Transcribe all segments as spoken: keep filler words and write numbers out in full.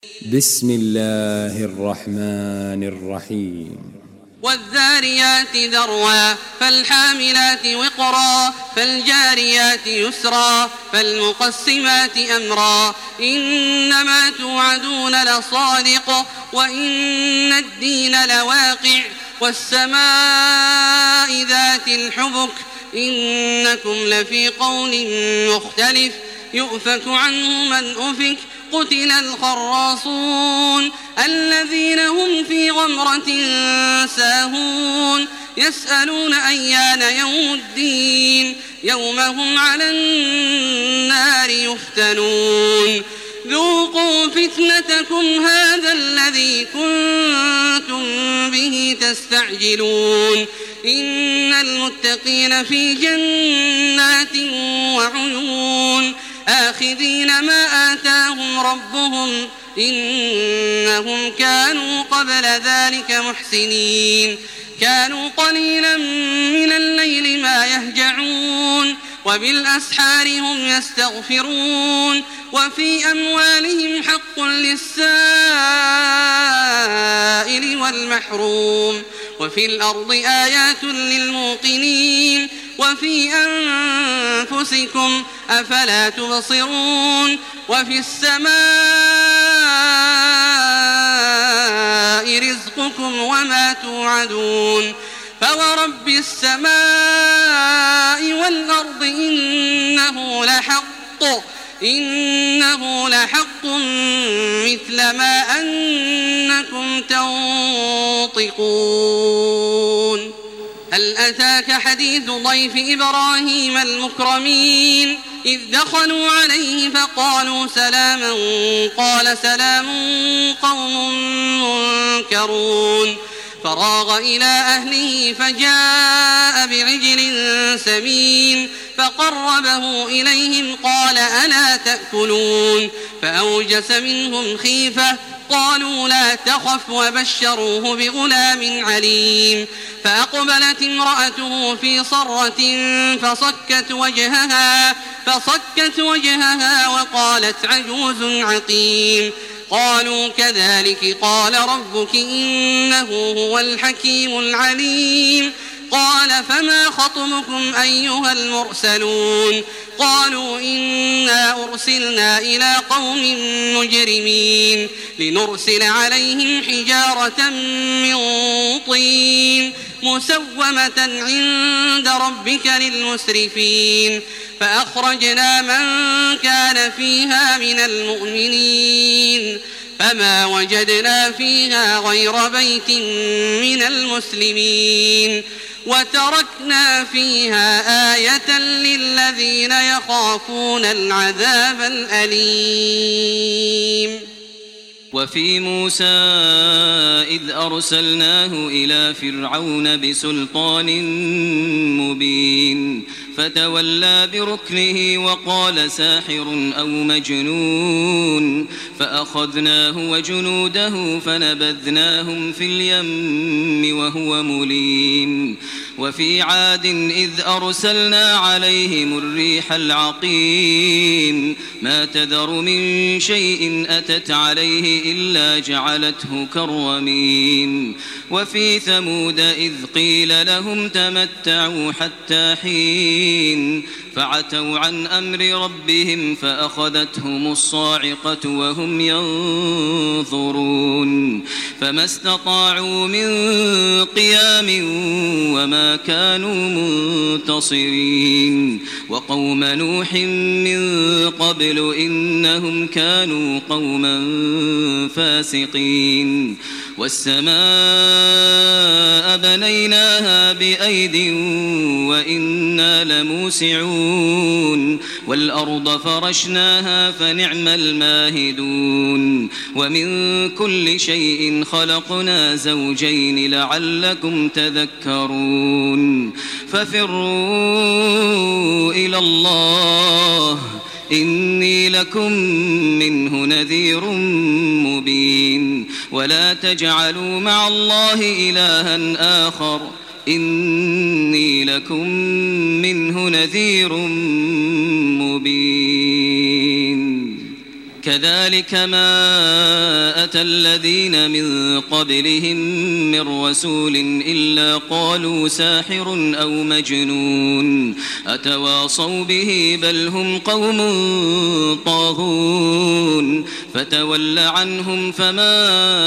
بسم الله الرحمن الرحيم والذاريات ذروا فالحاملات وقرا فالجاريات يسرا فالمقسمات أمرا إنما توعدون لصادق وإن الدين لواقع والسماء ذات الحبك إنكم لفي قول مختلف يؤفك عنه من أفك قتل الخراصون الذين هم في غمرة ساهون يسألون أيان يوم الدين يوم هم على النار يفتنون ذوقوا فتنتكم هذا الذي كنتم به تستعجلون إن المتقين في جنات وعيون آخذين ما آتاهم ربهم إنهم كانوا قبل ذلك محسنين كانوا قليلا من الليل ما يهجعون وبالأسحار هم يستغفرون وفي أموالهم حق للسائل والمحروم وفي الأرض آيات للموقنين وفي أنفسكم أفلا تبصرون وفي السماء رزقكم وما توعدون فورب السماء والأرض إنه لحق إنه لحق مثل ما أنكم تنطقون هل أتاك حديث ضيف إبراهيم المكرمين إذ دخلوا عليه فقالوا سلاما قال سلام قوم منكرون فراغ إلى أهله فجاء بعجل سمين فقربه إليهم قال ألا تأكلون فأوجس منهم خيفة قالوا لا تخف وبشروه بغلام عليم فأقبلت امرأته في صرة فصكت وجهها فصكت وجهها وقالت عجوز عقيم قالوا كذلك قال ربك إنه هو الحكيم العليم قال فما خطبكم أيها المرسلون قالوا إنا أرسلنا إلى قوم مجرمين لنرسل عليهم حجارة من طين مسومة عند ربك للمسرفين فأخرجنا من كان فيها من المؤمنين فما وجدنا فيها غير بيت من المسلمين وتركنا فيها آية للذين يخافون العذاب الأليم وفي موسى إذ أرسلناه إلى فرعون بسلطان مبين فتولى بركنه وقال ساحر أو مجنون فأخذناه وجنوده فنبذناهم في اليم وهو مليم وفي عاد إذ أرسلنا عليهم الريح العقيم ما تذر من شيء أتت عليه إلا جعلته كالرميم وفي ثمود إذ قيل لهم تمتعوا حتى حين فعتوا عن أمر ربهم فأخذتهم الصاعقة وهم ينظرون فما استطاعوا من قيام وما كانوا منتصرين وقوم نوح من قبل إنهم كانوا قوما فاسقين والسماء بنيناها بأيد وإنا لموسعون والأرض فرشناها فنعم الماهدون ومن كل شيء خلقنا زوجين لعلكم تذكرون ففروا إلى الله إني لكم منه نذير مبين ولا تجعلوا مع الله إلها آخر إني لكم منه نذير مبين كذلك ما أتى الذين من قبلهم من رسول إلا قالوا ساحر أو مجنون أتواصوا به بل هم قوم طاغون فتول عنهم فما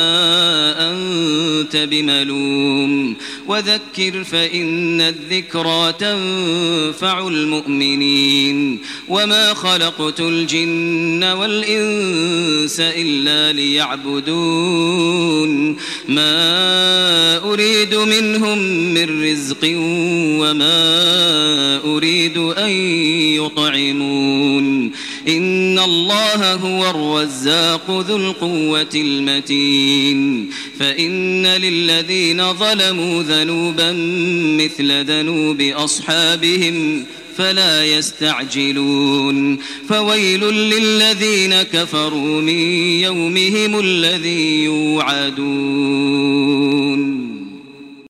أنت بملوم وذكر فإن الذكرى تنفع المؤمنين وما خلقت الجن والإنس إلا ليعبدون ما أريد منهم من رزق وما أريد أن يطعمون إن الله هو الرزاق ذو القوة المتين فإن للذين ظلموا ذنوبا مثل ذنوب أصحابهم فلا يستعجلون فويل للذين كفروا من يومهم الذي يوعدون